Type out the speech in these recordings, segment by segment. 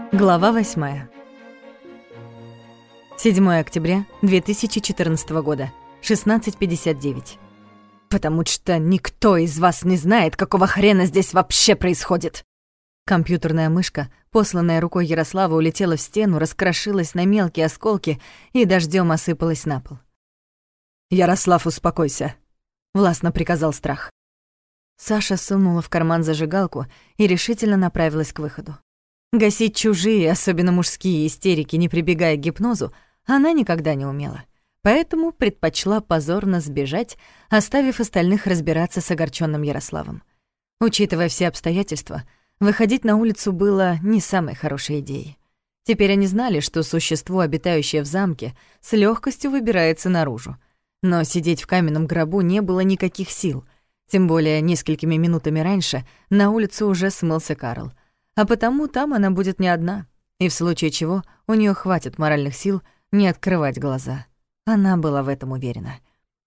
Глава 8. 7 октября 2014 года, 16:59. «Потому что никто из вас не знает, какого хрена здесь вообще происходит!» Компьютерная мышка, посланная рукой Ярослава, улетела в стену, раскрошилась на мелкие осколки и дождём осыпалась на пол. «Ярослав, успокойся», — властно приказал Страх. Саша сунула в карман зажигалку и решительно направилась к выходу. Гасить чужие, особенно мужские истерики, не прибегая к гипнозу, она никогда не умела. Поэтому предпочла позорно сбежать, оставив остальных разбираться с огорчённым Ярославом. Учитывая все обстоятельства, выходить на улицу было не самой хорошей идеей. Теперь они знали, что существо, обитающее в замке, с лёгкостью выбирается наружу. Но сидеть в каменном гробу не было никаких сил. Тем более несколькими минутами раньше на улицу уже смылся Карл. А потому там она будет не одна, и в случае чего у неё хватит моральных сил не открывать глаза. Она была в этом уверена.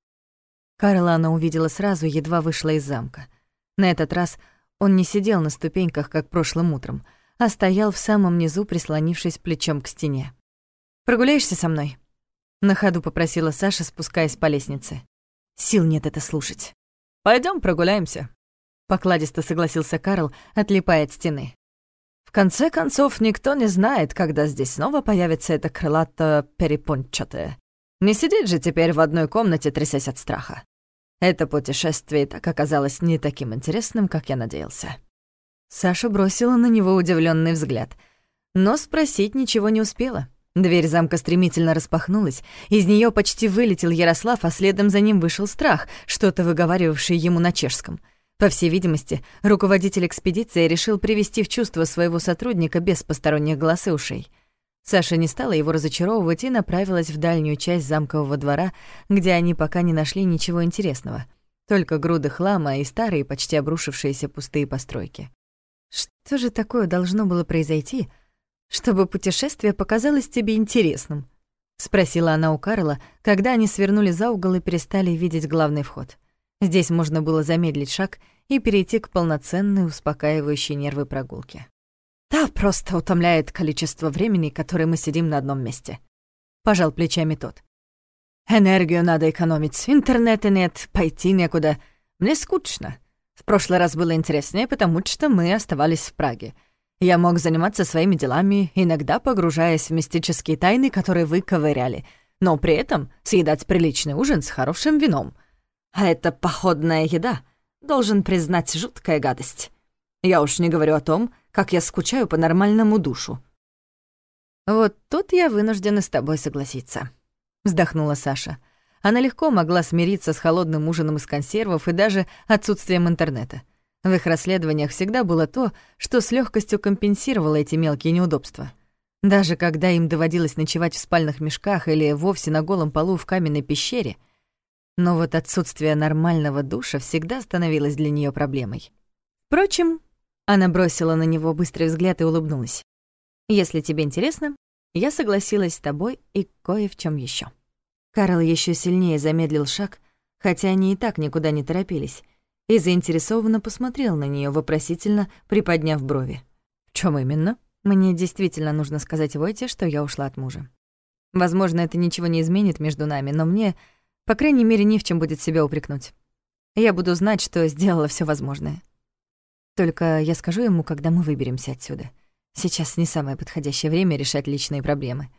Карла она увидела сразу, едва вышла из замка. На этот раз он не сидел на ступеньках, как прошлым утром, а стоял в самом низу, прислонившись плечом к стене. «Прогуляешься со мной?» — на ходу попросила Саша, спускаясь по лестнице. Сил нет это слушать. «Пойдём прогуляемся», — покладисто согласился Карл, отлипая от стены. «В конце концов, никто не знает, когда здесь снова появится эта крылато-перепончатая. Не сидеть же теперь в одной комнате, трясясь от страха. Это путешествие так оказалось не таким интересным, как я надеялся». Саша бросила на него удивлённый взгляд, но спросить ничего не успела. Дверь замка стремительно распахнулась, из неё почти вылетел Ярослав, а следом за ним вышел Страх, что-то выговаривавший ему на чешском. По всей видимости, руководитель экспедиции решил привести в чувство своего сотрудника без посторонних глаз и ушей. Саша не стала его разочаровывать и направилась в дальнюю часть замкового двора, где они пока не нашли ничего интересного. Только груды хлама и старые, почти обрушившиеся пустые постройки. «Что же такое должно было произойти, чтобы путешествие показалось тебе интересным?» — спросила она у Карла, когда они свернули за угол и перестали видеть главный вход. Здесь можно было замедлить шаг и перейти к полноценной, успокаивающей нервы прогулке. «Да, просто утомляет количество времени, которое мы сидим на одном месте», — пожал плечами тот. «Энергию надо экономить, интернета нет, пойти некуда. Мне скучно. В прошлый раз было интереснее, потому что мы оставались в Праге. Я мог заниматься своими делами, иногда погружаясь в мистические тайны, которые вы ковыряли, но при этом съедать приличный ужин с хорошим вином. А это походная еда, должен признать, жуткая гадость. Я уж не говорю о том, как я скучаю по нормальному душу». «Вот тут я вынуждена с тобой согласиться», — вздохнула Саша. Она легко могла смириться с холодным ужином из консервов и даже отсутствием интернета. В их расследованиях всегда было то, что с лёгкостью компенсировало эти мелкие неудобства. Даже когда им доводилось ночевать в спальных мешках или вовсе на голом полу в каменной пещере. Но вот отсутствие нормального душа всегда становилось для неё проблемой. Впрочем, она бросила на него быстрый взгляд и улыбнулась. «Если тебе интересно, я согласилась с тобой и кое в чём ещё». Карл ещё сильнее замедлил шаг, хотя они и так никуда не торопились, и заинтересованно посмотрел на неё, вопросительно приподняв брови. «В чём именно?» «Мне действительно нужно сказать Войте, что я ушла от мужа. Возможно, это ничего не изменит между нами, но мне, по крайней мере, не в чём будет себя упрекнуть. Я буду знать, что сделала всё возможное. Только я скажу ему, когда мы выберемся отсюда. Сейчас не самое подходящее время решать личные проблемы».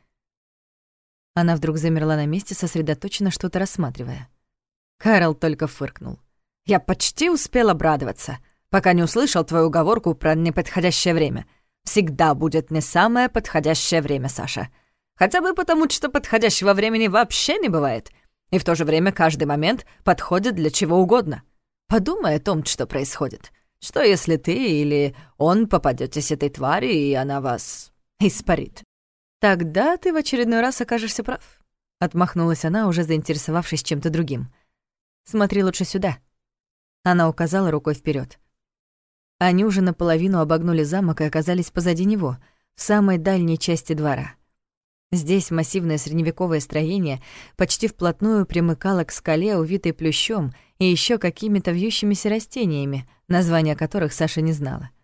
Она вдруг замерла на месте, сосредоточенно что-то рассматривая. Карл только фыркнул. «Я почти успел обрадоваться, пока не услышал твою уговорку про неподходящее время. Всегда будет не самое подходящее время, Саша. Хотя бы потому, что подходящего времени вообще не бывает. И в то же время каждый момент подходит для чего угодно. Подумай о том, что происходит. Что если ты или он попадётесь этой твари, и она вас испарит?» «Тогда ты в очередной раз окажешься прав», — отмахнулась она, уже заинтересовавшись чем-то другим. «Смотри лучше сюда». Она указала рукой вперёд. Они уже наполовину обогнули замок и оказались позади него, в самой дальней части двора. Здесь массивное средневековое строение почти вплотную примыкало к скале, увитой плющом и ещё какими-то вьющимися растениями, названия которых Саша не знала.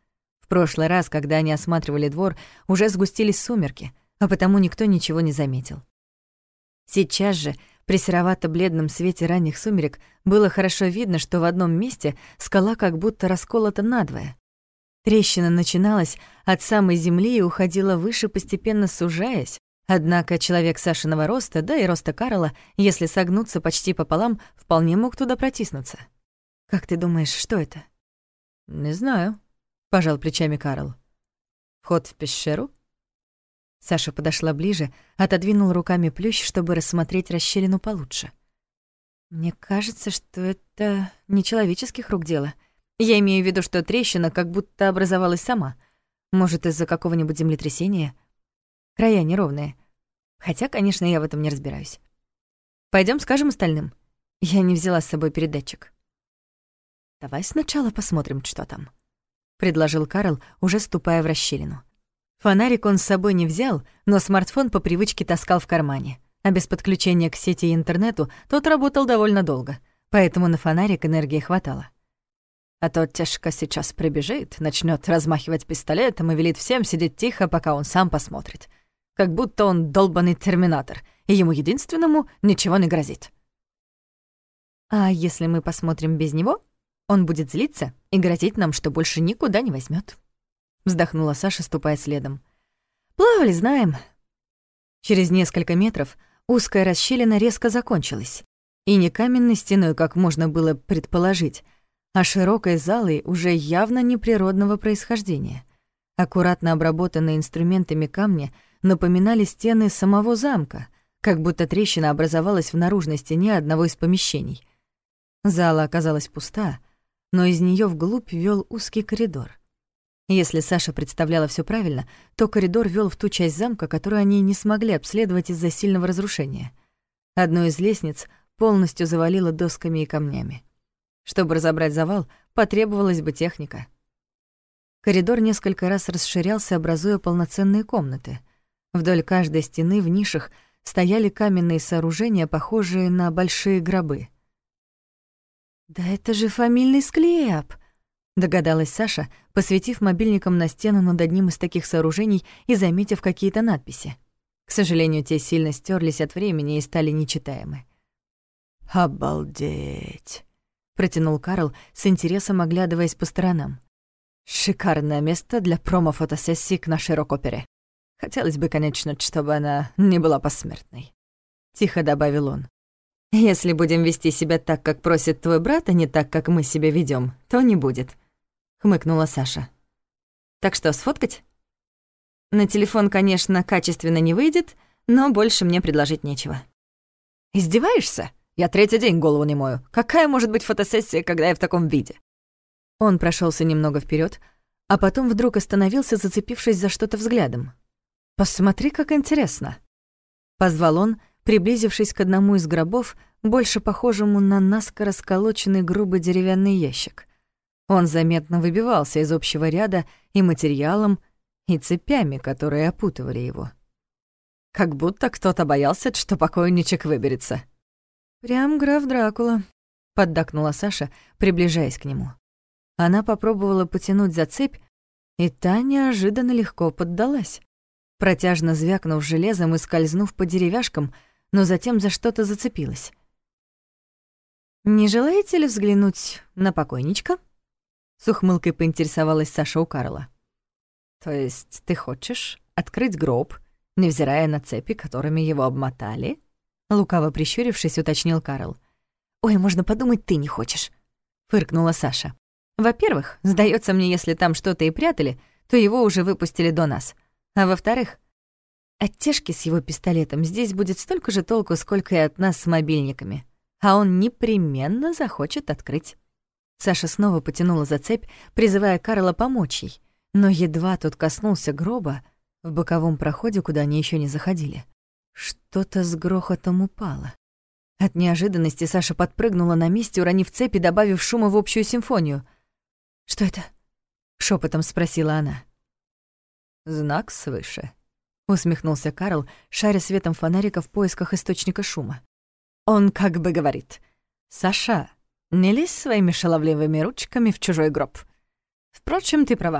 В прошлый раз, когда они осматривали двор, уже сгустились сумерки, а потому никто ничего не заметил. Сейчас же, при серовато-бледном свете ранних сумерек, было хорошо видно, что в одном месте скала как будто расколота надвое. Трещина начиналась от самой земли и уходила выше, постепенно сужаясь, однако человек Сашиного роста, да и роста Карла, если согнуться почти пополам, вполне мог туда протиснуться. «Как ты думаешь, что это?» «Не знаю», — пожал плечами Карл. «Вход в пещеру?» Саша подошла ближе, отодвинул руками плющ, чтобы рассмотреть расщелину получше. «Мне кажется, что это не человеческих рук дело. Я имею в виду, что трещина как будто образовалась сама. Может, из-за какого-нибудь землетрясения? Края неровные. Хотя, конечно, я в этом не разбираюсь. Пойдём скажем остальным. Я не взяла с собой передатчик». «Давай сначала посмотрим, что там», — предложил Карл, уже ступая в расщелину. Фонарик он с собой не взял, но смартфон по привычке таскал в кармане, а без подключения к сети и интернету тот работал довольно долго, поэтому на фонарик энергии хватало. А то Тешка сейчас прибежит, начнёт размахивать пистолетом и велит всем сидеть тихо, пока он сам посмотрит. Как будто он долбанный терминатор, и ему единственному ничего не грозит. «А если мы посмотрим без него, он будет злиться и грозить нам, что больше никуда не возьмёт», — вздохнула Саша, ступая следом. «Плавали, знаем». Через несколько метров узкая расщелина резко закончилась, и не каменной стеной, как можно было предположить, а широкой залой уже явно неприродного происхождения. Аккуратно обработанные инструментами камни напоминали стены самого замка, как будто трещина образовалась в наружной стене одного из помещений. Зала оказалась пуста, но из неё вглубь вёл узкий коридор. Если Саша представляла всё правильно, то коридор вёл в ту часть замка, которую они не смогли обследовать из-за сильного разрушения. Одну из лестниц полностью завалило досками и камнями. Чтобы разобрать завал, потребовалась бы техника. Коридор несколько раз расширялся, образуя полноценные комнаты. Вдоль каждой стены в нишах стояли каменные сооружения, похожие на большие гробы. «Да это же фамильный склеп!» — догадалась Саша, посветив мобильником на стену над одним из таких сооружений и заметив какие-то надписи. К сожалению, те сильно стерлись от времени и стали нечитаемы. «Обалдеть!» — протянул Карл, с интересом оглядываясь по сторонам. «Шикарное место для промо-фотосессии к нашей рок-опере. Хотелось бы, конечно, чтобы она не была посмертной», — тихо добавил он. «Если будем вести себя так, как просит твой брат, а не так, как мы себя ведём, то не будет», — хмыкнула Саша. «Так что, сфоткать?» «На телефон, конечно, качественно не выйдет, но больше мне предложить нечего». «Издеваешься? Я третий день голову не мою. Какая может быть фотосессия, когда я в таком виде?» Он прошёлся немного вперёд, а потом вдруг остановился, зацепившись за что-то взглядом. «Посмотри, как интересно!» Позвал он, приблизившись к одному из гробов, больше похожему на наскоро сколоченный грубый деревянный ящик. Он заметно выбивался из общего ряда и материалом, и цепями, которые опутывали его. Как будто кто-то боялся, что покойничек выберется. «Прям граф Дракула», — поддакнула Саша, приближаясь к нему. Она попробовала потянуть за цепь, и та неожиданно легко поддалась, протяжно звякнув железом и скользнув по деревяшкам, но затем за что-то зацепилась. «Не желаете ли взглянуть на покойничка?» С ухмылкой поинтересовалась Саша у Карла. «То есть ты хочешь открыть гроб, невзирая на цепи, которыми его обмотали?» Лукаво прищурившись, уточнил Карл. «Ой, можно подумать, ты не хочешь», — фыркнула Саша. «Во-первых, сдается мне, если там что-то и прятали, то его уже выпустили до нас. А во-вторых, от Тешки с его пистолетом здесь будет столько же толку, сколько и от нас с мобильниками. А он непременно захочет открыть». Саша снова потянула за цепь, призывая Карла помочь ей, но едва тот коснулся гроба, в боковом проходе, куда они еще не заходили, что-то с грохотом упало. От неожиданности Саша подпрыгнула на месте, уронив цепь и добавив шума в общую симфонию. «Что это?» — шепотом спросила она. «Знак свыше», — усмехнулся Карл, шаря светом фонарика в поисках источника шума. «Он как бы говорит: Саша, не лезь своими шаловливыми ручками в чужой гроб. Впрочем, ты права.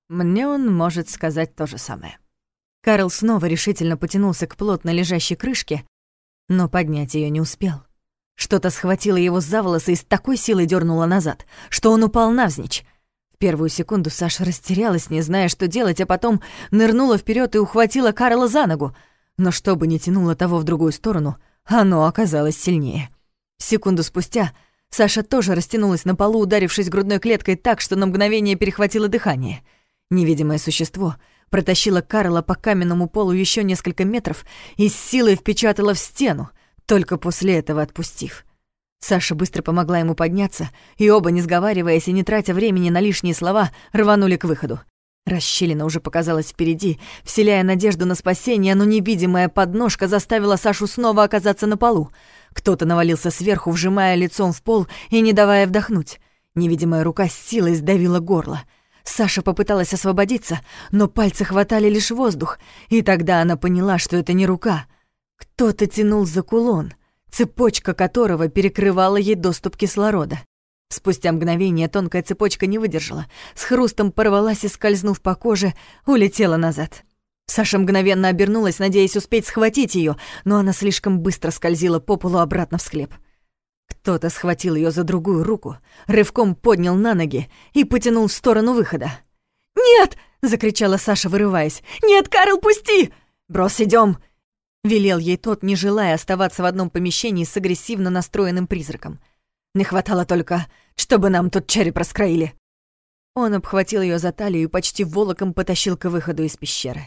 мне он может сказать то же самое». Карл снова решительно потянулся к плотно лежащей крышке, но поднять ее не успел. Что-то схватило его за волосы и с такой силой дернуло назад, что он упал навзничь. В первую секунду Саша растерялась, не зная, что делать, а потом нырнула вперед и ухватила Карла за ногу. Но что бы ни тянуло того в другую сторону, оно оказалось сильнее. Секунду спустя Саша тоже растянулась на полу, ударившись грудной клеткой так, что на мгновение перехватило дыхание. Невидимое существо протащило Карла по каменному полу еще несколько метров и с силой впечатало в стену, только после этого отпустив. Саша быстро помогла ему подняться, и оба, не сговариваясь и не тратя времени на лишние слова, рванули к выходу. Расщелина уже показалась впереди, вселяя надежду на спасение, но невидимая подножка заставила Сашу снова оказаться на полу. Кто-то навалился сверху, вжимая лицом в пол и не давая вдохнуть. Невидимая рука с силой сдавила горло. Саша попыталась освободиться, но пальцы хватали лишь воздух, и тогда она поняла, что это не рука. Кто-то тянул за кулон, цепочка которого перекрывала ей доступ кислорода. Спустя мгновение тонкая цепочка не выдержала, с хрустом порвалась и, скользнув по коже, улетела назад. Саша мгновенно обернулась, надеясь успеть схватить ее, но она слишком быстро скользила по полу обратно в склеп. Кто-то схватил ее за другую руку, рывком поднял на ноги и потянул в сторону выхода. «Нет!» — закричала Саша, вырываясь. «Нет, Карл, пусти!» «Брось, идем!» — велел ей тот, не желая оставаться в одном помещении с агрессивно настроенным призраком. «Не хватало только, чтобы нам тут череп раскроили». Он обхватил ее за талию и почти волоком потащил к выходу из пещеры.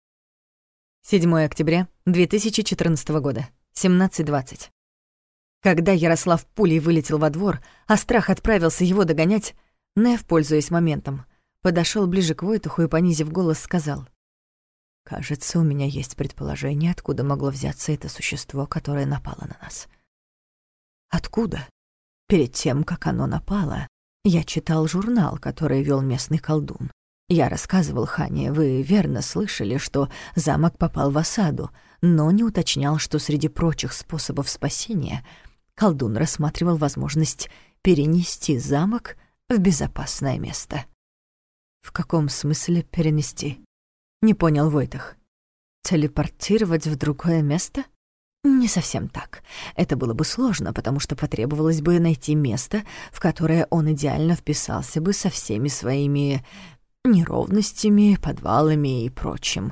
7 октября 2014 года, 17:20. Когда Ярослав пулей вылетел во двор, а страх отправился его догонять, Нев, пользуясь моментом, подошел ближе к Войтуху и, понизив голос, сказал: «Кажется, у меня есть предположение, откуда могло взяться это существо, которое напало на нас». «Откуда?» «Перед тем, как оно напало, я читал журнал, который вел местный колдун. Я рассказывал Хане, вы верно слышали, что замок попал в осаду, но не уточнял, что среди прочих способов спасения колдун рассматривал возможность перенести замок в безопасное место». «В каком смысле перенести?» — не понял Войтах. «Телепортировать в другое место?» «Не совсем так. Это было бы сложно, потому что потребовалось бы найти место, в которое он идеально вписался бы со всеми своими неровностями, подвалами и прочим.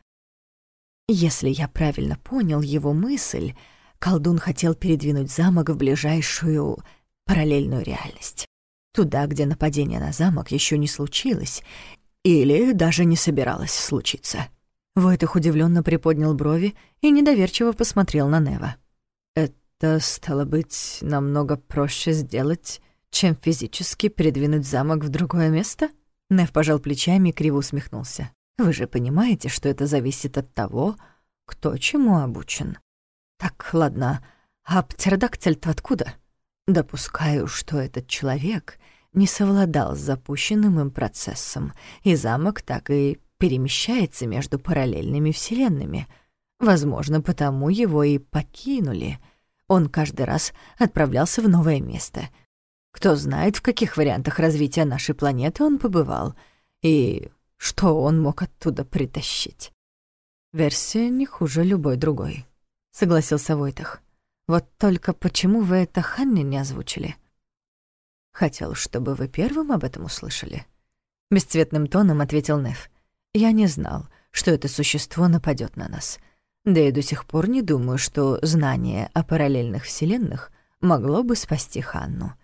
Если я правильно понял его мысль, колдун хотел передвинуть замок в ближайшую параллельную реальность. Туда, где нападение на замок еще не случилось или даже не собиралось случиться». Войтах удивленно приподнял брови и недоверчиво посмотрел на Нева. «Это, стало быть, намного проще сделать, чем физически передвинуть замок в другое место?» Нев пожал плечами и криво усмехнулся. «Вы же понимаете, что это зависит от того, кто чему обучен. Так, ладно, а птеродактиль-то откуда? Допускаю, что этот человек не совладал с запущенным им процессом, и замок так и перемещается между параллельными вселенными. Возможно, потому его и покинули. Он каждый раз отправлялся в новое место. Кто знает, в каких вариантах развития нашей планеты он побывал, и что он мог оттуда притащить». «Версия не хуже любой другой», — согласился Войтах. «Вот только почему вы это Ханне не озвучили?» «Хотел, чтобы вы первым об этом услышали», — бесцветным тоном ответил Нев. «Я не знал, что это существо нападет на нас. Да и до сих пор не думаю, что знание о параллельных вселенных могло бы спасти Ханну.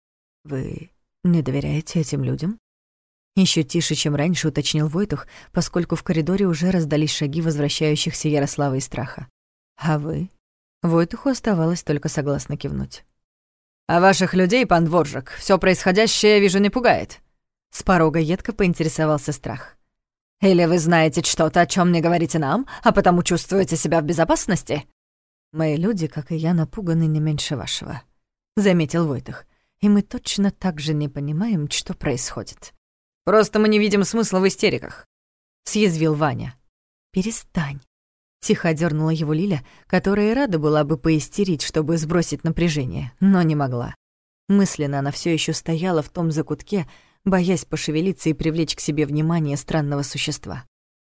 Вы не доверяете этим людям?» Еще тише, чем раньше, уточнил Войтух, поскольку в коридоре уже раздались шаги возвращающихся Ярослава и Страха. «А вы?» Войтуху оставалось только согласно кивнуть. «А ваших людей, пан Дворжак, все происходящее, вижу, не пугает?» С порога едко поинтересовался Страх. «Или вы знаете что-то, о чем не говорите нам, а потому чувствуете себя в безопасности?» «Мои люди, как и я, напуганы не меньше вашего», — заметил Войтах. «И мы точно так же не понимаем, что происходит». «Просто мы не видим смысла в истериках», — съязвил Ваня. «Перестань», — тихо одернула его Лиля, которая и рада была бы поистерить, чтобы сбросить напряжение, но не могла. Мысленно она все еще стояла в том закутке, боясь пошевелиться и привлечь к себе внимание странного существа.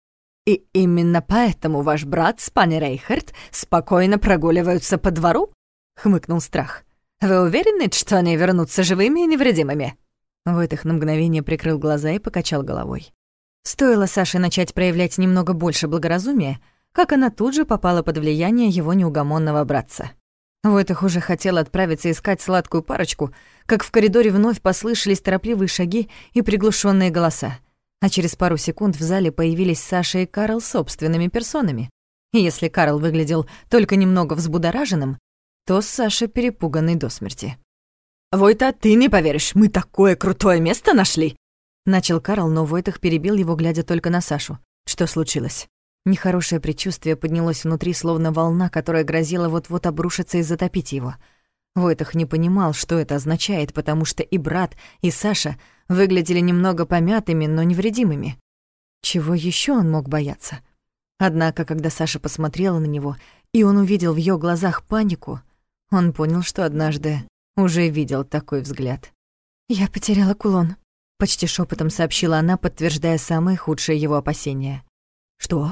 «И именно поэтому ваш брат с пани Рейхард спокойно прогуливаются по двору?» — хмыкнул Страх. «Вы уверены, что они вернутся живыми и невредимыми?» Войтых на мгновение прикрыл глаза и покачал головой. Стоило Саше начать проявлять немного больше благоразумия, как она тут же попала под влияние его неугомонного братца. Войтых уже хотел отправиться искать сладкую парочку, как в коридоре вновь послышались торопливые шаги и приглушенные голоса. А через пару секунд в зале появились Саша и Карл собственными персонами. И если Карл выглядел только немного взбудораженным, то Саша перепуганный до смерти. «Войта, ты не поверишь, мы такое крутое место нашли!» Начал Карл, но Войтых перебил его, глядя только на Сашу. Что случилось? Нехорошее предчувствие поднялось внутри, словно волна, которая грозила вот-вот обрушиться и затопить его. Войтых не понимал, что это означает, потому что и брат, и Саша выглядели немного помятыми, но невредимыми. Чего еще он мог бояться? Однако, когда Саша посмотрела на него, и он увидел в её глазах панику, он понял, что однажды уже видел такой взгляд. «Я потеряла кулон», — почти шепотом сообщила она, подтверждая самые худшие его опасения. «Что?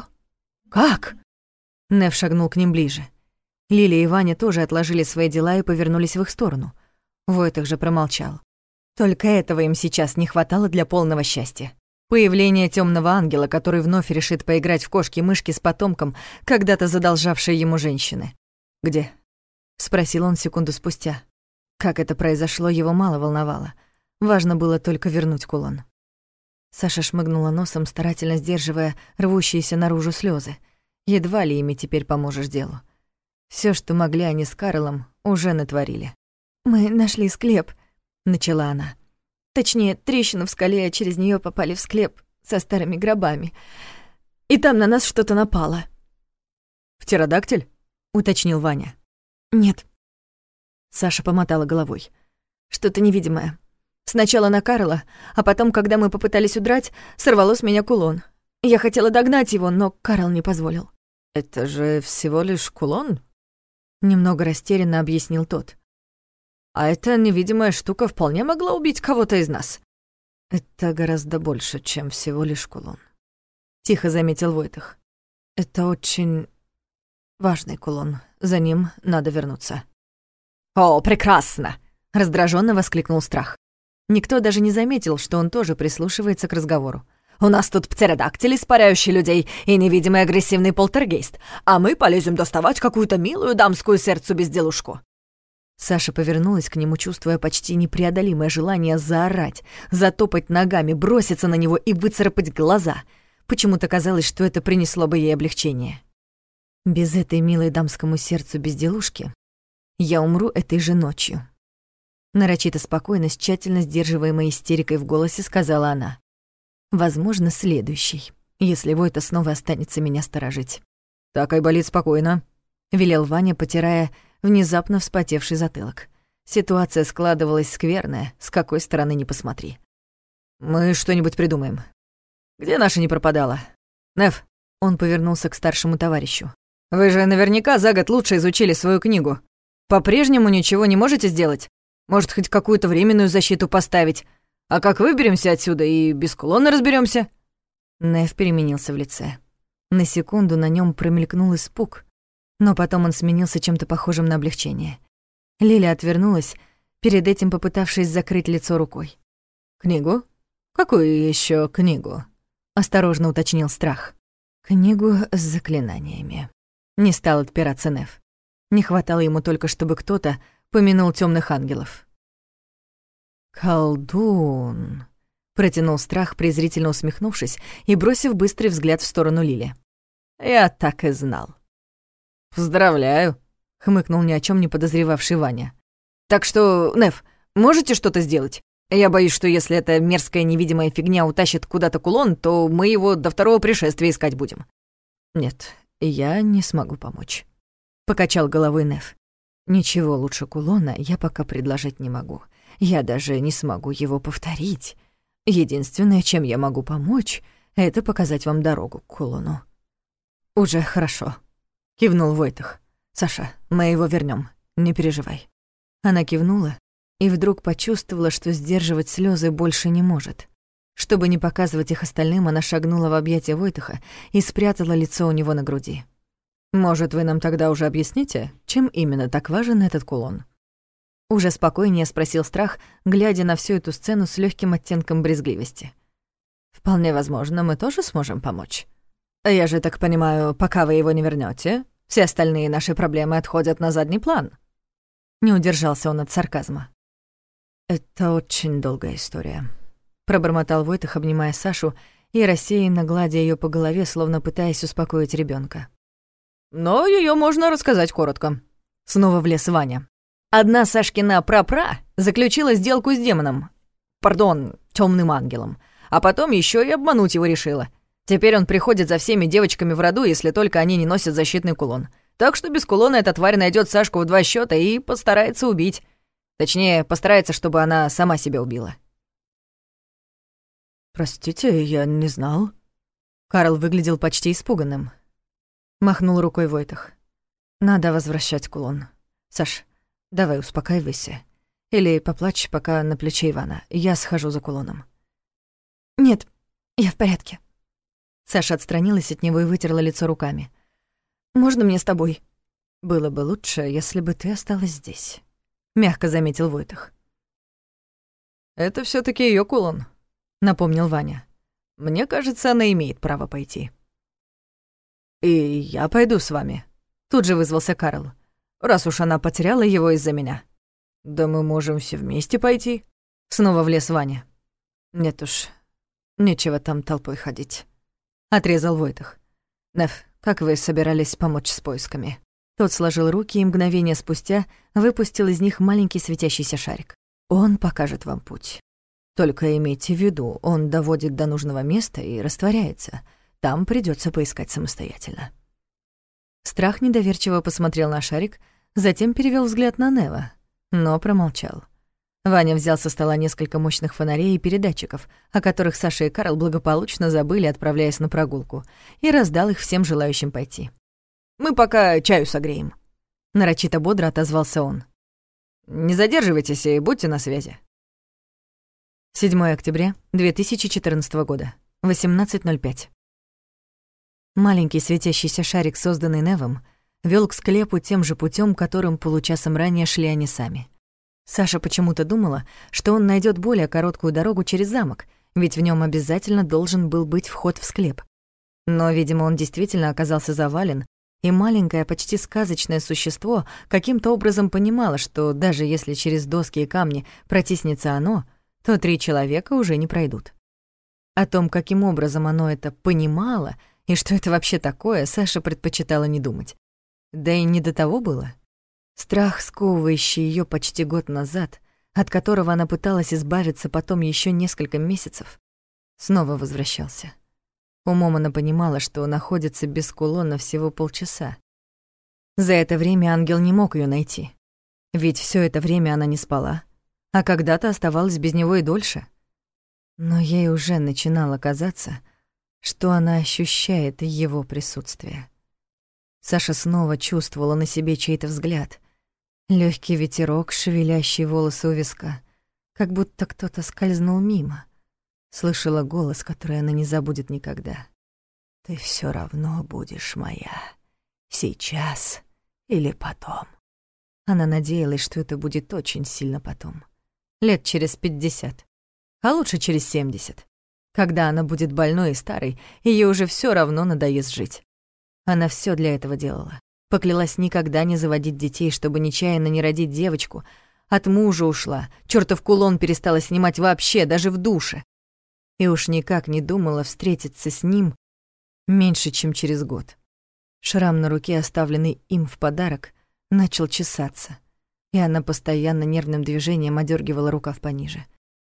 Как?» Нев шагнул к ним ближе. Лилия и Ваня тоже отложили свои дела и повернулись в их сторону. Войтых же промолчал. Только этого им сейчас не хватало для полного счастья. Появление тёмного ангела, который вновь решит поиграть в кошки-мышки с потомком когда-то задолжавшей ему женщины. «Где?» — спросил он секунду спустя. Как это произошло, его мало волновало. Важно было только вернуть кулон. Саша шмыгнула носом, старательно сдерживая рвущиеся наружу слёзы. Едва ли ими теперь поможешь делу. Всё, что могли они с Карлом, уже натворили. «Мы нашли склеп», — начала она. «Точнее, трещину в скале, а через неё попали в склеп со старыми гробами. И там на нас что-то напало». «Птеродактиль?» — уточнил Ваня. «Нет». Саша помотала головой. «Что-то невидимое. Сначала на Карла, а потом, когда мы попытались удрать, сорвало с меня кулон. Я хотела догнать его, но Карл не позволил». «Это же всего лишь кулон?» Немного растерянно объяснил тот. «А эта невидимая штука вполне могла убить кого-то из нас». «Это гораздо больше, чем всего лишь кулон», — тихо заметил Войтых. «Это очень важный кулон. За ним надо вернуться». «О, прекрасно!» — раздражённо воскликнул Страх. Никто даже не заметил, что он тоже прислушивается к разговору. «У нас тут птеродактиль, испаряющий людей, и невидимый агрессивный полтергейст, а мы полезем доставать какую-то милую дамскую сердцу безделушку». Саша повернулась к нему, чувствуя почти непреодолимое желание заорать, затопать ногами, броситься на него и выцарапать глаза. Почему-то казалось, что это принесло бы ей облегчение. «Без этой милой дамскому сердцу безделушки я умру этой же ночью». Нарочито спокойно, с тщательно сдерживаемой истерикой в голосе сказала она. «Возможно, следующий, если Войта снова останется меня сторожить». «Так, Айболит, спокойно», — велел Ваня, потирая внезапно вспотевший затылок. Ситуация складывалась скверная, с какой стороны ни посмотри. «Мы что-нибудь придумаем. Где наша не пропадала? Нев?» Он повернулся к старшему товарищу. «Вы же наверняка за год лучше изучили свою книгу. По-прежнему ничего не можете сделать? Может, хоть какую-то временную защиту поставить? А как выберемся отсюда и без кулона разберёмся?» Нев переменился в лице. На секунду на нём промелькнул испуг, но потом он сменился чем-то похожим на облегчение. Лиля отвернулась, перед этим попытавшись закрыть лицо рукой. «Книгу? Какую ещё книгу?» — осторожно уточнил Страх. «Книгу с заклинаниями». Не стал отпираться Нев. Не хватало ему только, чтобы кто-то помянул тёмных ангелов. «Колдун», — протянул Страх, презрительно усмехнувшись и бросив быстрый взгляд в сторону Лили. «Я так и знал». «Поздравляю», — хмыкнул ни о чём не подозревавший Ваня. «Так что, Нев, можете что-то сделать? Я боюсь, что если эта мерзкая невидимая фигня утащит куда-то кулон, то мы его до второго пришествия искать будем». «Нет, я не смогу помочь», — покачал головой Нев. «Ничего лучше кулона я пока предложить не могу. Я даже не смогу его повторить. Единственное, чем я могу помочь, это показать вам дорогу к кулону». «Уже хорошо», — кивнул Войтых. «Саша, мы его вернём, не переживай». Она кивнула, и вдруг почувствовала, что сдерживать слезы больше не может. Чтобы не показывать их остальным, она шагнула в объятия Войтаха и спрятала лицо у него на груди. «Может, вы нам тогда уже объясните, чем именно так важен этот кулон?» Уже спокойнее спросил Страх, глядя на всю эту сцену с легким оттенком брезгливости. «Вполне возможно, мы тоже сможем помочь. Я же так понимаю, пока вы его не вернете, все остальные наши проблемы отходят на задний план». Не удержался он от сарказма. «Это очень долгая история», — пробормотал Войтах, обнимая Сашу и рассеянно гладя ее по голове, словно пытаясь успокоить ребенка. «Но ее можно рассказать коротко». Снова влез Ваня. Одна Сашкина прапра заключила сделку с демоном, темным ангелом, а потом еще и обмануть его решила. Теперь он приходит за всеми девочками в роду, если только они не носят защитный кулон. Так что без кулона эта тварь найдет Сашку в 2 счета и постарается убить. Точнее, постарается, чтобы она сама себя убила. «Простите, я не знал». Карл выглядел почти испуганным. Махнул рукой Войтах. «Надо возвращать кулон. Саш, давай успокаивайся. Или поплачь пока на плече Ивана. Я схожу за кулоном». «Нет, я в порядке». Саша отстранилась от него и вытерла лицо руками. «Можно мне с тобой?» «Было бы лучше, если бы ты осталась здесь», — мягко заметил Войтах. «Это всё-таки её кулон», — напомнил Ваня. «Мне кажется, она имеет право пойти». «И я пойду с вами», — тут же вызвался Карл. «Раз уж она потеряла его из-за меня». «Да мы можем все вместе пойти», — снова влез Ваня. «Нет уж, нечего там толпой ходить», — отрезал Войтах. «Неф, как вы собирались помочь с поисками?» Тот сложил руки и мгновение спустя выпустил из них маленький светящийся шарик. «Он покажет вам путь. Только имейте в виду, он доводит до нужного места и растворяется. Там придётся поискать самостоятельно». Страх недоверчиво посмотрел на шарик, затем перевёл взгляд на Нева, но промолчал. Ваня взял со стола несколько мощных фонарей и передатчиков, о которых Саша и Карл благополучно забыли, отправляясь на прогулку, и раздал их всем желающим пойти. «Мы пока чаю согреем», — нарочито бодро отозвался он. «Не задерживайтесь и будьте на связи». 7 октября 2014 года, 18:05. Маленький светящийся шарик, созданный Невом, вёл к склепу тем же путём, которым получасом ранее шли они сами. Саша почему-то думала, что он найдёт более короткую дорогу через замок, ведь в нём обязательно должен был быть вход в склеп. Но, видимо, он действительно оказался завален, и маленькое, почти сказочное существо каким-то образом понимало, что даже если через доски и камни протиснется оно, то 3 человека уже не пройдут. О том, каким образом оно это понимало и что это вообще такое, Саша предпочитала не думать. Да и не до того было. Страх, сковывающий её почти год назад, от которого она пыталась избавиться потом ещё несколько месяцев, снова возвращался. Умом она понимала, что находится без кулона всего полчаса. За это время ангел не мог её найти. Ведь всё это время она не спала, а когда-то оставалась без него и дольше. Но ей уже начинало казаться, что она ощущает его присутствие. Саша снова чувствовала на себе чей-то взгляд. Лёгкий ветерок, шевелящий волосы у виска, как будто кто-то скользнул мимо. Слышала голос, который она не забудет никогда. «Ты всё равно будешь моя. Сейчас или потом». Она надеялась, что это будет очень сильно потом. Лет через 50. А лучше через 70. Когда она будет больной и старой, ей уже всё равно надоест жить. Она всё для этого делала. Поклялась никогда не заводить детей, чтобы нечаянно не родить девочку. От мужа ушла, чёртов кулон перестала снимать вообще, даже в душе. И уж никак не думала встретиться с ним меньше, чем через год. Шрам на руке, оставленный им в подарок, начал чесаться, и она постоянно нервным движением одёргивала рукав пониже.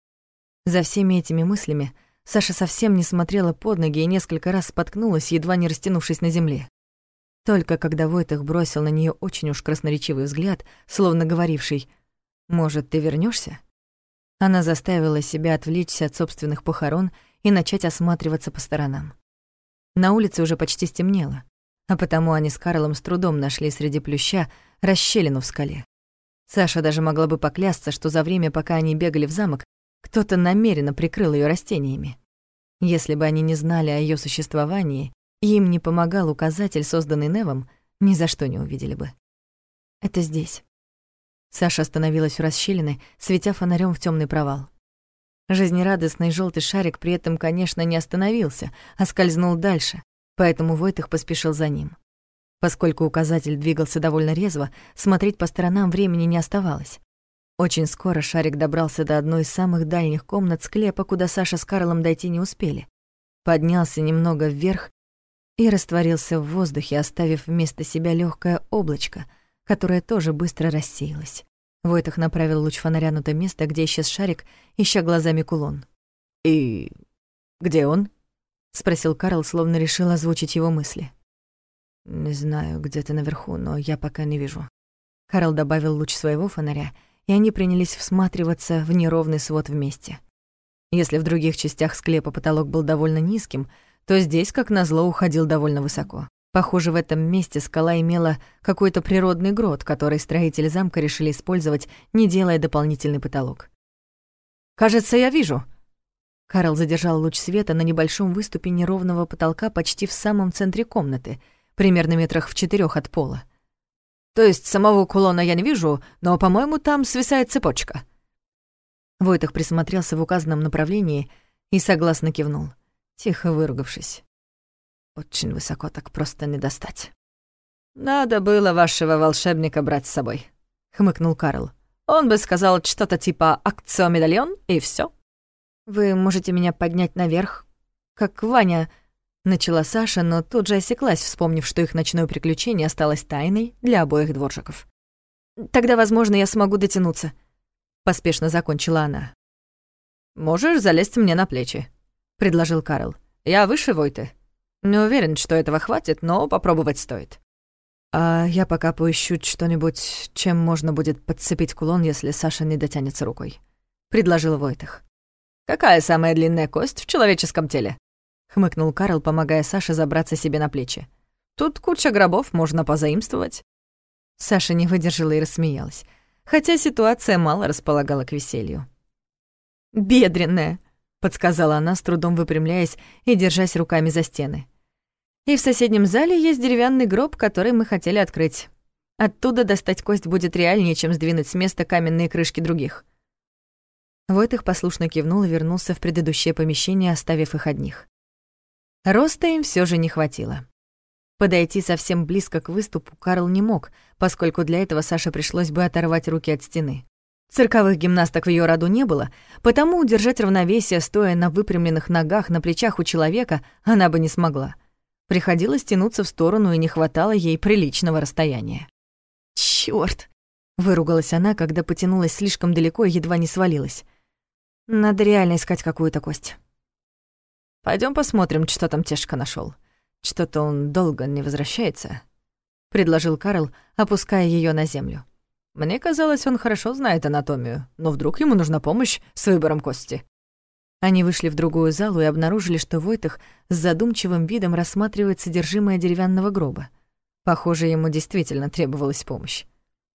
За всеми этими мыслями Саша совсем не смотрела под ноги и несколько раз споткнулась, едва не растянувшись на земле. Только когда Войтах бросил на неё очень уж красноречивый взгляд, словно говоривший «Может, ты вернёшься?», она заставила себя отвлечься от собственных похорон и начать осматриваться по сторонам. На улице уже почти стемнело, а потому они с Карлом с трудом нашли среди плюща расщелину в скале. Саша даже могла бы поклясться, что за время, пока они бегали в замок, кто-то намеренно прикрыл её растениями. Если бы они не знали о её существовании, и им не помогал указатель, созданный Невом, ни за что не увидели бы. «Это здесь». Саша остановилась у расщелины, светя фонарём в тёмный провал. Жизнерадостный жёлтый шарик при этом, конечно, не остановился, а скользнул дальше, поэтому Войтых поспешил за ним. Поскольку указатель двигался довольно резво, смотреть по сторонам времени не оставалось. Очень скоро шарик добрался до одной из самых дальних комнат склепа, куда Саша с Карлом дойти не успели. Поднялся немного вверх и растворился в воздухе, оставив вместо себя лёгкое облачко, которое тоже быстро рассеялось. Войтых направил луч фонаря на то место, где исчез шарик, ища глазами кулон. «И где он?» — спросил Карл, словно решил озвучить его мысли. «Не знаю, где-то наверху, но я пока не вижу». Карл добавил луч своего фонаря, и они принялись всматриваться в неровный свод вместе. Если в других частях склепа потолок был довольно низким, то здесь, как назло, уходил довольно высоко. Похоже, в этом месте скала имела какой-то природный грот, который строители замка решили использовать, не делая дополнительный потолок. «Кажется, я вижу». Карл задержал луч света на небольшом выступе неровного потолка почти в самом центре комнаты, примерно метрах в 4 от пола. «То есть самого кулона я не вижу, но, по-моему, там свисает цепочка». Войтых присмотрелся в указанном направлении и согласно кивнул, тихо выругавшись. «Очень высоко, так просто не достать». «Надо было вашего волшебника брать с собой», — хмыкнул Карл. «Он бы сказал что-то типа «акцио-медальон» и всё». «Вы можете меня поднять наверх, как Ваня», — начала Саша, но тут же осеклась, вспомнив, что их ночное приключение осталось тайной для обоих дворжиков. «Тогда, возможно, я смогу дотянуться», — поспешно закончила она. «Можешь залезть мне на плечи», — предложил Карл. «Я выше Войты. Не уверен, что этого хватит, но попробовать стоит». «А я пока поищу что-нибудь, чем можно будет подцепить кулон, если Саша не дотянется рукой», — предложил Войтых. «Какая самая длинная кость в человеческом теле?» — хмыкнул Карл, помогая Саше забраться себе на плечи. «Тут куча гробов, можно позаимствовать». Саша не выдержала и рассмеялась, хотя ситуация мало располагала к веселью. «Бедренная», — подсказала она, с трудом выпрямляясь и держась руками за стены. «И в соседнем зале есть деревянный гроб, который мы хотели открыть. Оттуда достать кость будет реальнее, чем сдвинуть с места каменные крышки других». Войтых послушно кивнул и вернулся в предыдущее помещение, оставив их одних. Роста им всё же не хватило. Подойти совсем близко к выступу Карл не мог, поскольку для этого Саше пришлось бы оторвать руки от стены. Цирковых гимнасток в её роду не было, потому удержать равновесие, стоя на выпрямленных ногах на плечах у человека, она бы не смогла. Приходилось тянуться в сторону, и не хватало ей приличного расстояния. «Чёрт!» — выругалась она, когда потянулась слишком далеко и едва не свалилась. «Надо реально искать какую-то кость». «Пойдём посмотрим, что там Тешка нашёл. Что-то он долго не возвращается», — предложил Карл, опуская её на землю. «Мне казалось, он хорошо знает анатомию, но вдруг ему нужна помощь с выбором кости». Они вышли в другую залу и обнаружили, что Войтых с задумчивым видом рассматривает содержимое деревянного гроба. Похоже, ему действительно требовалась помощь.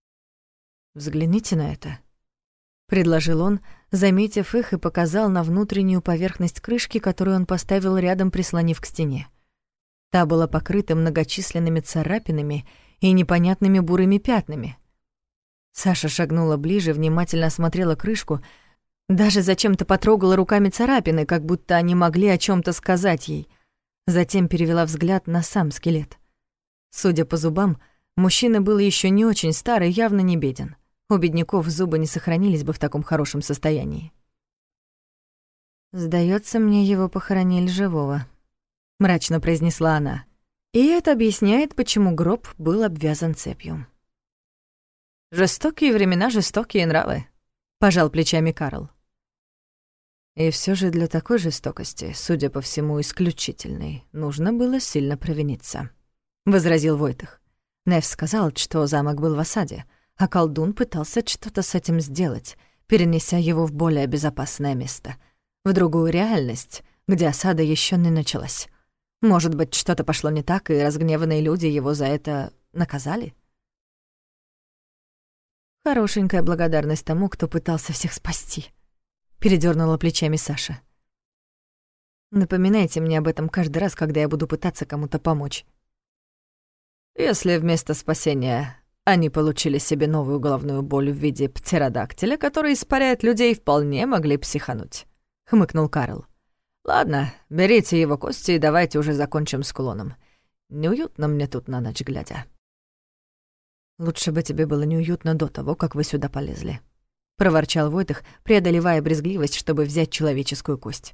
«Взгляните на это», — предложил он, заметив их, и показал на внутреннюю поверхность крышки, которую он поставил рядом, прислонив к стене. Та была покрыта многочисленными царапинами и непонятными бурыми пятнами. Саша шагнула ближе, внимательно осмотрела крышку, даже зачем-то потрогала руками царапины, как будто они могли о чём-то сказать ей. Затем перевела взгляд на сам скелет. Судя по зубам, мужчина был ещё не очень старый, явно не беден. У бедняков зубы не сохранились бы в таком хорошем состоянии. «Сдаётся мне, его похоронили живого», — мрачно произнесла она. И это объясняет, почему гроб был обвязан цепью. «Жестокие времена, жестокие нравы», — пожал плечами Карл. И всё же для такой жестокости, судя по всему, исключительной, нужно было сильно провиниться, — возразил Войтых. Нев сказал, что замок был в осаде, а колдун пытался что-то с этим сделать, перенеся его в более безопасное место, в другую реальность, где осада ещё не началась. Может быть, что-то пошло не так, и разгневанные люди его за это наказали? Хорошенькая благодарность тому, кто пытался всех спасти. Передёрнула плечами Саша. Напоминайте мне об этом каждый раз, когда я буду пытаться кому-то помочь. Если вместо спасения они получили себе новую головную боль в виде птеродактиля, который испаряет людей, вполне могли психануть, хмыкнул Карл. Ладно, берите его кости и давайте уже закончим с кулоном. Неуютно мне тут на ночь глядя. Лучше бы тебе было неуютно до того, как вы сюда полезли, проворчал Войтых, преодолевая брезгливость, чтобы взять человеческую кость.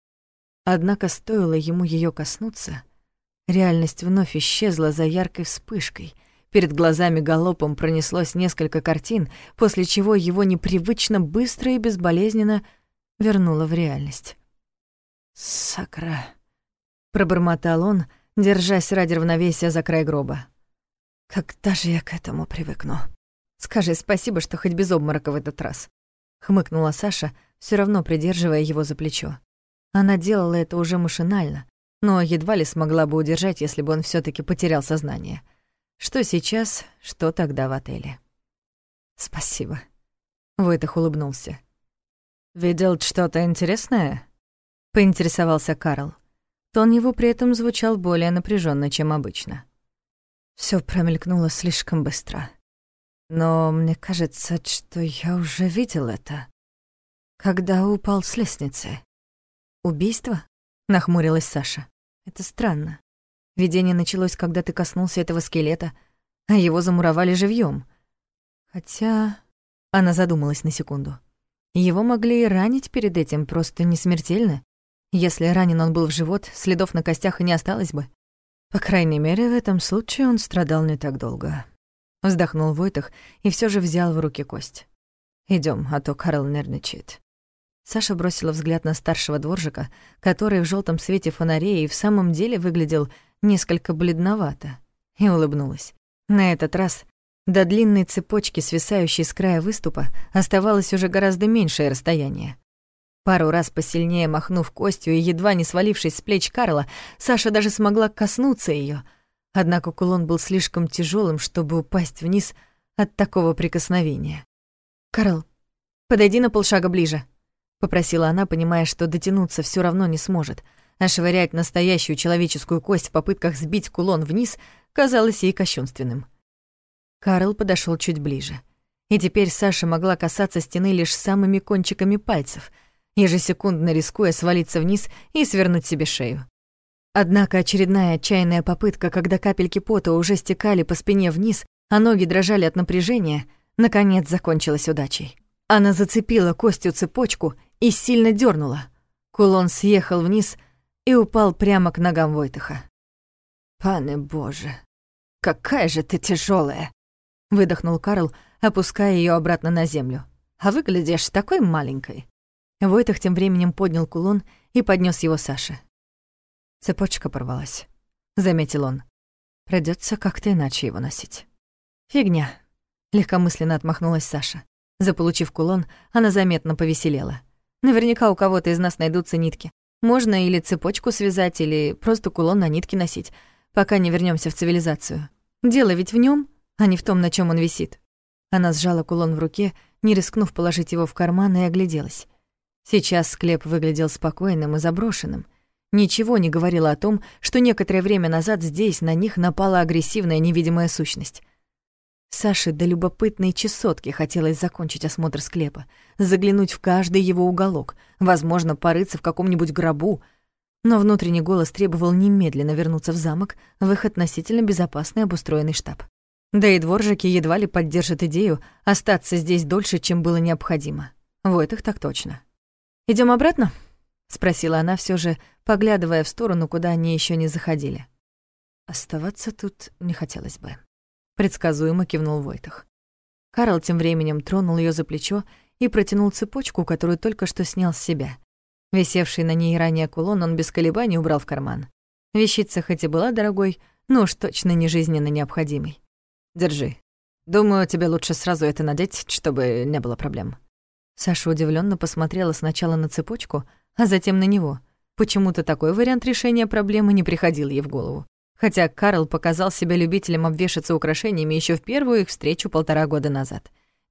Однако стоило ему её коснуться, реальность вновь исчезла за яркой вспышкой. Перед глазами галопом пронеслось несколько картин, после чего его непривычно быстро и безболезненно вернуло в реальность. «Сакра», — пробормотал он, держась ради равновесия за край гроба. «Когда же я к этому привыкну?» «Скажи спасибо, что хоть без обморока в этот раз», — хмыкнула Саша, всё равно придерживая его за плечо. Она делала это уже машинально, но едва ли смогла бы удержать, если бы он всё-таки потерял сознание. Что сейчас, что тогда в отеле. «Спасибо», — Войтых улыбнулся. «Видел что-то интересное?» — поинтересовался Карл. Тон его при этом звучал более напряжённо, чем обычно. Всё промелькнуло слишком быстро. Но мне кажется, что я уже видел это. Когда упал с лестницы. «Убийство?» — нахмурилась Саша. «Это странно. Видение началось, когда ты коснулся этого скелета, а его замуровали живьём. Хотя...» Она задумалась на секунду. Его могли и ранить перед этим, просто не смертельно. Если ранен он был в живот, следов на костях и не осталось бы. По крайней мере, в этом случае он страдал не так долго. Вздохнул Войтых и всё же взял в руки кость. «Идём, а то Карл нервничает». Саша бросила взгляд на старшего дворжика, который в жёлтом свете фонарей и в самом деле выглядел несколько бледновато, и улыбнулась. На этот раз до длинной цепочки, свисающей с края выступа, оставалось уже гораздо меньшее расстояние. Пару раз посильнее махнув костью и едва не свалившись с плеч Карла, Саша даже смогла коснуться её. Однако кулон был слишком тяжёлым, чтобы упасть вниз от такого прикосновения. «Карл, подойди на полшага ближе», — попросила она, понимая, что дотянуться всё равно не сможет, а швырять настоящую человеческую кость в попытках сбить кулон вниз казалось ей кощунственным. Карл подошёл чуть ближе, и теперь Саша могла касаться стены лишь самыми кончиками пальцев, ежесекундно рискуя свалиться вниз и свернуть себе шею. Однако очередная отчаянная попытка, когда капельки пота уже стекали по спине вниз, а ноги дрожали от напряжения, наконец закончилась удачей. Она зацепила костью цепочку и сильно дёрнула. Кулон съехал вниз и упал прямо к ногам Войтыха. «Пане Боже, какая же ты тяжёлая!» — выдохнул Карл, опуская её обратно на землю. «А выглядишь такой маленькой». Войтых тем временем поднял кулон и поднёс его Саше. «Цепочка порвалась», — заметил он. «Придётся как-то иначе его носить». «Фигня», — легкомысленно отмахнулась Саша. Заполучив кулон, она заметно повеселела. «Наверняка у кого-то из нас найдутся нитки. Можно или цепочку связать, или просто кулон на нитке носить, пока не вернёмся в цивилизацию. Дело ведь в нём, а не в том, на чём он висит». Она сжала кулон в руке, не рискнув положить его в карман, и огляделась. Сейчас склеп выглядел спокойным и заброшенным. Ничего не говорило о том, что некоторое время назад здесь на них напала агрессивная невидимая сущность. Саше до любопытной чесотки хотелось закончить осмотр склепа, заглянуть в каждый его уголок, возможно, порыться в каком-нибудь гробу, но внутренний голос требовал немедленно вернуться в замок, в их относительно безопасный обустроенный штаб. Да и дворжики едва ли поддержат идею остаться здесь дольше, чем было необходимо. Войтых так точно. «Идём обратно?» — спросила она, всё же поглядывая в сторону, куда они ещё не заходили. «Оставаться тут не хотелось бы», — предсказуемо кивнул Войтых. Карл тем временем тронул её за плечо и протянул цепочку, которую только что снял с себя. Висевший на ней ранее кулон он без колебаний убрал в карман. Вещица хоть и была дорогой, но уж точно не жизненно необходимой. «Держи. Думаю, тебе лучше сразу это надеть, чтобы не было проблем». Саша удивлённо посмотрела сначала на цепочку, а затем на него. Почему-то такой вариант решения проблемы не приходил ей в голову. Хотя Карл показал себя любителем обвешаться украшениями ещё в первую их встречу 1,5 года назад.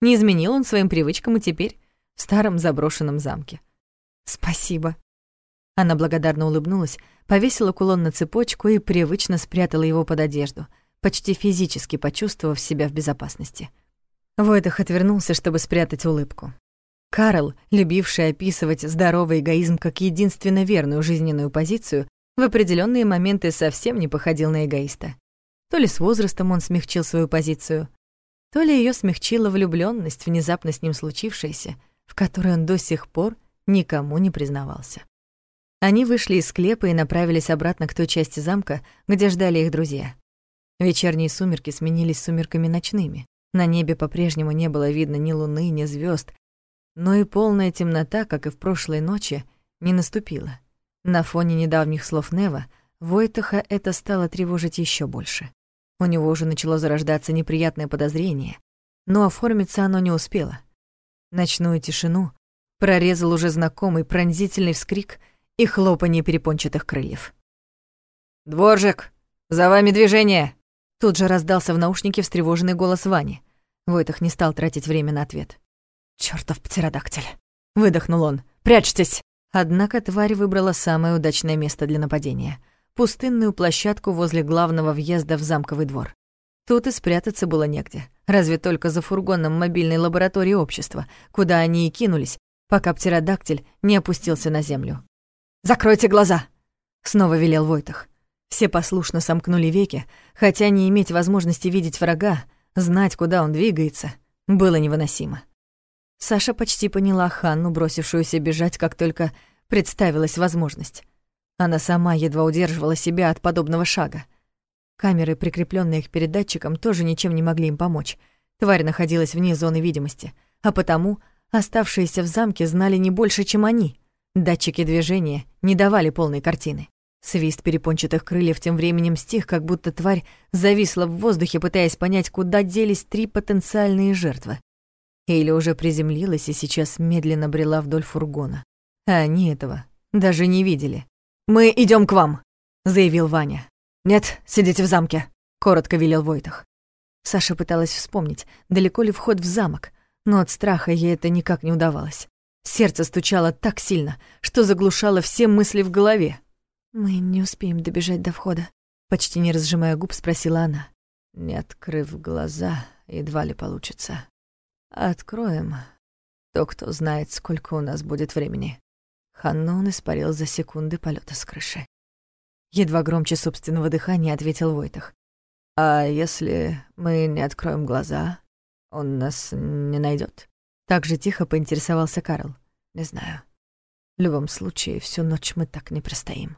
Не изменил он своим привычкам и теперь в старом заброшенном замке. «Спасибо». Она благодарно улыбнулась, повесила кулон на цепочку и привычно спрятала его под одежду, почти физически почувствовав себя в безопасности. Войтах отвернулся, чтобы спрятать улыбку. Карл, любивший описывать здоровый эгоизм как единственно верную жизненную позицию, в определенные моменты совсем не походил на эгоиста. То ли с возрастом он смягчил свою позицию, то ли ее смягчила влюблённость, внезапно с ним случившаяся, в которой он до сих пор никому не признавался. Они вышли из склепа и направились обратно к той части замка, где ждали их друзья. Вечерние сумерки сменились сумерками ночными. На небе по-прежнему не было видно ни луны, ни звёзд, но и полная темнота, как и в прошлой ночи, не наступила. На фоне недавних слов Нева Войтаха это стало тревожить ещё больше. У него уже начало зарождаться неприятное подозрение, но оформиться оно не успело. Ночную тишину прорезал уже знакомый пронзительный вскрик и хлопанье перепончатых крыльев. «Дворжик, за вами движение!» Тут же раздался в наушнике встревоженный голос Вани. Войтах не стал тратить время на ответ. «Чёртов птеродактиль!» — выдохнул он. «Прячьтесь!» Однако тварь выбрала самое удачное место для нападения — пустынную площадку возле главного въезда в замковый двор. Тут и спрятаться было негде, разве только за фургоном мобильной лаборатории общества, куда они и кинулись, пока птеродактиль не опустился на землю. «Закройте глаза!» — снова велел Войтах. Все послушно сомкнули веки, хотя не иметь возможности видеть врага, знать, куда он двигается, было невыносимо. Саша почти поняла Ханну, бросившуюся бежать, как только представилась возможность. Она сама едва удерживала себя от подобного шага. Камеры, прикреплённые к передатчикам, тоже ничем не могли им помочь. Тварь находилась вне зоны видимости, а потому оставшиеся в замке знали не больше, чем они. Датчики движения не давали полной картины. Свист перепончатых крыльев тем временем стих, как будто тварь зависла в воздухе, пытаясь понять, куда делись 3 потенциальные жертвы. Или уже приземлилась и сейчас медленно брела вдоль фургона. А они этого даже не видели. «Мы идём к вам», — заявил Ваня. «Нет, сидите в замке», — коротко велел Войтах. Саша пыталась вспомнить, далеко ли вход в замок, но от страха ей это никак не удавалось. Сердце стучало так сильно, что заглушало все мысли в голове. «Мы не успеем добежать до входа», — почти не разжимая губ, спросила она. «Не открыв глаза, едва ли получится. Откроем, то кто знает, сколько у нас будет времени». Ханнун испарил за секунды полета с крыши. Едва громче собственного дыхания ответил Войтах. «А если мы не откроем глаза, он нас не найдет? Так же тихо поинтересовался Карл. «Не знаю. В любом случае, всю ночь мы так не простоим».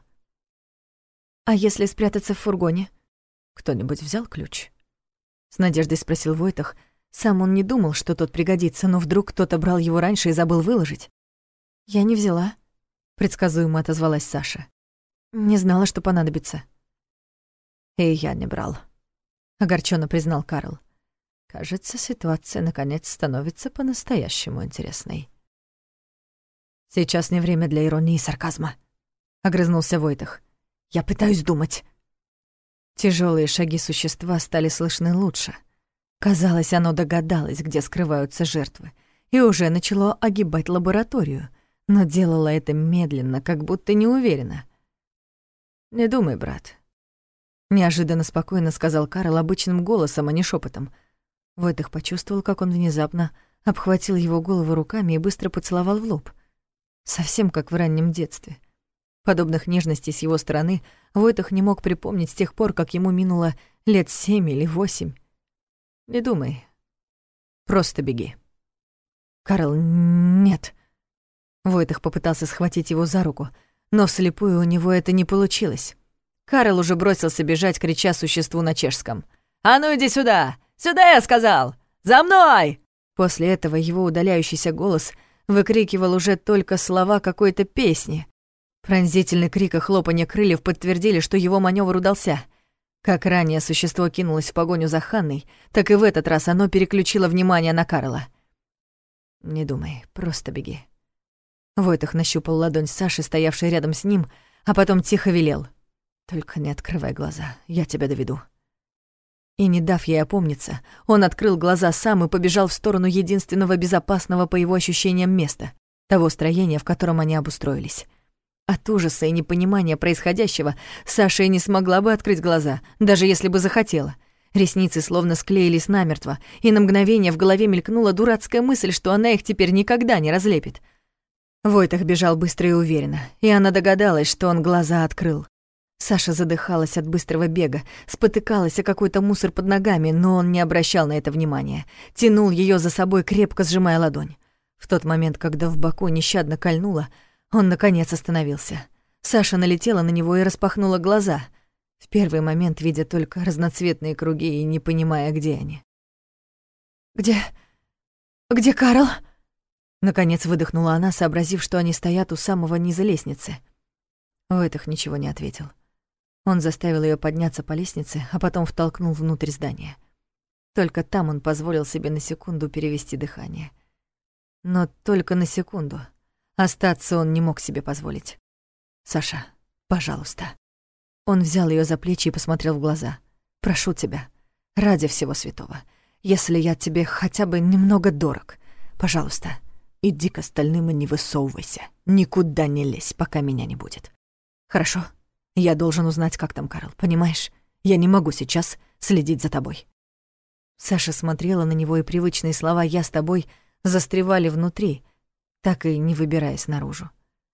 «А если спрятаться в фургоне?» «Кто-нибудь взял ключ?» С надеждой спросил Войтах. Сам он не думал, что тот пригодится, но вдруг кто-то брал его раньше и забыл выложить. «Я не взяла», — предсказуемо отозвалась Саша. «Не знала, что понадобится». «И я не брал», — огорчённо признал Карл. «Кажется, ситуация наконец становится по-настоящему интересной». «Сейчас не время для иронии и сарказма», — огрызнулся Войтах. «Я пытаюсь думать». Тяжёлые шаги существа стали слышны лучше. Казалось, оно догадалось, где скрываются жертвы, и уже начало огибать лабораторию, но делала это медленно, как будто неуверенно. «Не думай, брат», — неожиданно спокойно сказал Карл обычным голосом, а не шепотом. Войтах почувствовал, как он внезапно обхватил его голову руками и быстро поцеловал в лоб. Совсем как в раннем детстве. Подобных нежностей с его стороны Войтах не мог припомнить с тех пор, как ему минуло лет 7 или 8. «Не думай. Просто беги». «Карл, нет». Войтах попытался схватить его за руку, но вслепую у него это не получилось. Карл уже бросился бежать, крича существу на чешском. «А ну иди сюда! Сюда, я сказал! За мной!» После этого его удаляющийся голос выкрикивал уже только слова какой-то песни. Пронзительный крик и хлопанье крыльев подтвердили, что его манёвр удался. Как ранее существо кинулось в погоню за Ханной, так и в этот раз оно переключило внимание на Карла. «Не думай, просто беги». Войтах нащупал ладонь Саши, стоявшей рядом с ним, а потом тихо велел. «Только не открывай глаза, я тебя доведу». И, не дав ей опомниться, он открыл глаза сам и побежал в сторону единственного безопасного по его ощущениям места, того строения, в котором они обустроились. От ужаса и непонимания происходящего Саша и не смогла бы открыть глаза, даже если бы захотела. Ресницы словно склеились намертво, и на мгновение в голове мелькнула дурацкая мысль, что она их теперь никогда не разлепит. Войтах бежал быстро и уверенно, и она догадалась, что он глаза открыл. Саша задыхалась от быстрого бега, спотыкалась о какой-то мусор под ногами, но он не обращал на это внимания, тянул ее за собой, крепко сжимая ладонь. В тот момент, когда в боку нещадно кольнуло, он, наконец, остановился. Саша налетела на него и распахнула глаза, в первый момент видя только разноцветные круги и не понимая, где они. «Где Карл?» Наконец выдохнула она, сообразив, что они стоят у самого низа лестницы. Войтах ничего не ответил. Он заставил ее подняться по лестнице, а потом втолкнул внутрь здания. Только там он позволил себе на секунду перевести дыхание. Но только на секунду. Остаться он не мог себе позволить. «Саша, пожалуйста». Он взял ее за плечи и посмотрел в глаза. «Прошу тебя, ради всего святого, если я тебе хотя бы немного дорог, пожалуйста, иди к остальным и не высовывайся, никуда не лезь, пока меня не будет. Хорошо? Я должен узнать, как там Карл, понимаешь? Я не могу сейчас следить за тобой». Саша смотрела на него, и привычные слова «я с тобой» застревали внутри, так и не выбираясь наружу.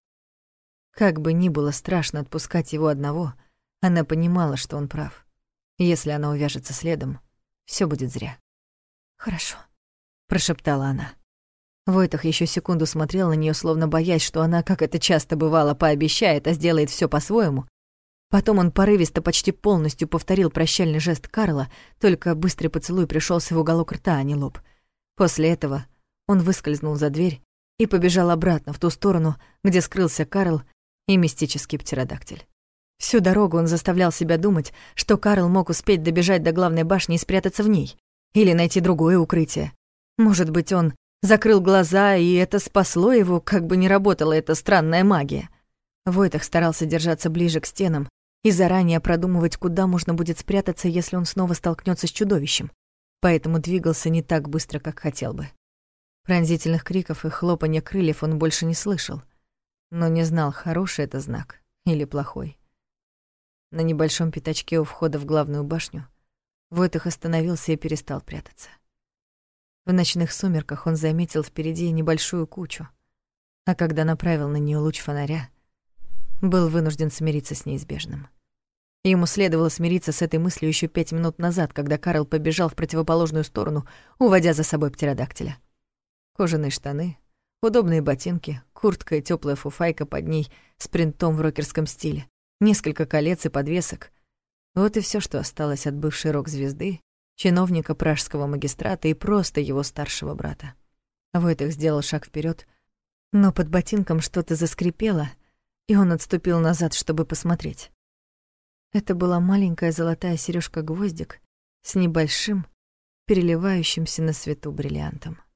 Как бы ни было страшно отпускать его одного, она понимала, что он прав. Если она увяжется следом, всё будет зря. «Хорошо», — прошептала она. Войтах ещё секунду смотрел на неё, словно боясь, что она, как это часто бывало, пообещает, а сделает всё по-своему. Потом он порывисто, почти полностью повторил прощальный жест Карла, только быстрый поцелуй пришёлся в уголок рта, а не лоб. После этого он выскользнул за дверь и побежал обратно в ту сторону, где скрылся Карл и мистический птеродактиль. Всю дорогу он заставлял себя думать, что Карл мог успеть добежать до главной башни и спрятаться в ней, или найти другое укрытие. Может быть, он закрыл глаза, и это спасло его, как бы ни работала эта странная магия. Войтах старался держаться ближе к стенам и заранее продумывать, куда можно будет спрятаться, если он снова столкнется с чудовищем, поэтому двигался не так быстро, как хотел бы. Пронзительных криков и хлопанья крыльев он больше не слышал, но не знал, хороший это знак или плохой. На небольшом пятачке у входа в главную башню Войтах остановился и перестал прятаться. В ночных сумерках он заметил впереди небольшую кучу, а когда направил на неё луч фонаря, был вынужден смириться с неизбежным. Ему следовало смириться с этой мыслью ещё 5 минут назад, когда Карл побежал в противоположную сторону, уводя за собой птеродактиля. Кожаные штаны, удобные ботинки, куртка и тёплая фуфайка под ней с принтом в рокерском стиле, несколько колец и подвесок. Вот и всё, что осталось от бывшей рок-звезды, чиновника пражского магистрата и просто его старшего брата. Войтах сделал шаг вперёд, но под ботинком что-то заскрипело, и он отступил назад, чтобы посмотреть. Это была маленькая золотая серёжка-гвоздик с небольшим, переливающимся на свету бриллиантом.